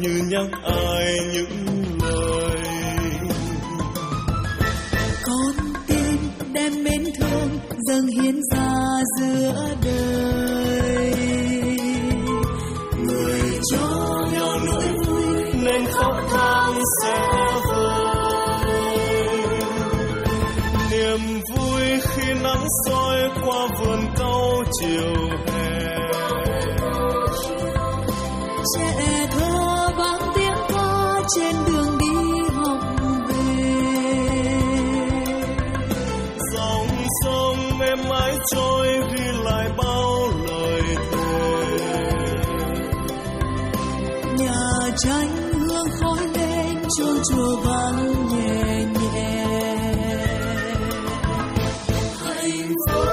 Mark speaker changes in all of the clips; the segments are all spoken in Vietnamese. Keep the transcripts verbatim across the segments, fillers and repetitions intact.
Speaker 1: như nhắc ai những lời.
Speaker 2: Con tim đem mến thương dâng hiến ra giữa đời,
Speaker 1: người cho nhau nỗi vui nên khóc than sẽ vơi. Niềm vui khi nắng soi qua vườn cau chiều hè,
Speaker 2: trẻ thơ vang tiếng ca trên đường đi học về.
Speaker 1: Dòng sông êm ái trôi ghi lại bao lời thề.
Speaker 2: Nhà tranh hương khói lên chuông chùa vang nhẹ nhẹ.
Speaker 1: Hạnh phúc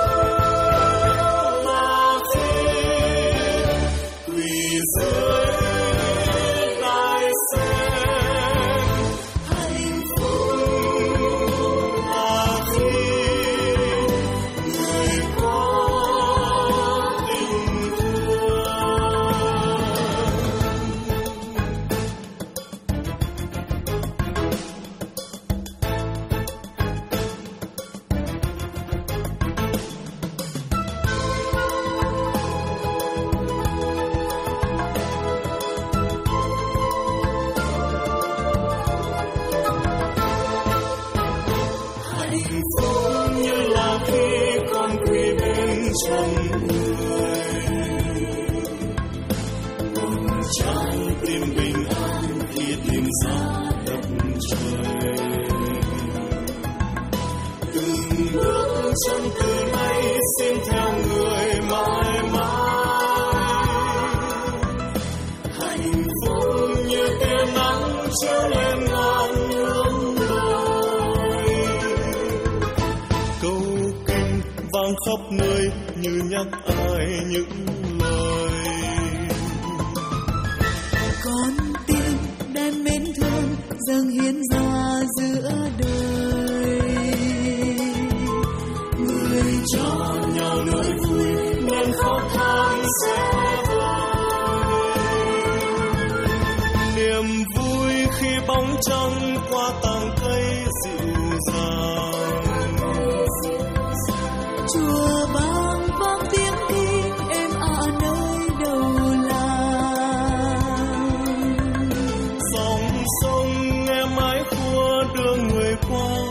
Speaker 1: là khi quỳ dưới đài sen. Hạnh phúc là khi người có tình thương. Hạnh phúc như là khi con quỳ bên chân người, một trái tim bình an khi tìm ra đất trời. Từng bước chân từ nay xin theo người mãi mãi. Hạnh phúc như tia nắng chiếu lên ngàn hướng đồi. Câu kinh vang khắp nơi như nhắc ai những lời.
Speaker 2: Con tim đem mến thương dâng hiến ra giữa đời,
Speaker 1: Người cho nhau nỗi vui nên khóc than sẽ vơi. Niềm vui khi bóng trăng qua tàng cây dịu dàng.
Speaker 2: chùa vang vang tiếng kinh êm ả nơi đầu làng.
Speaker 1: Dòng sông nghe mãi khua đưa người qua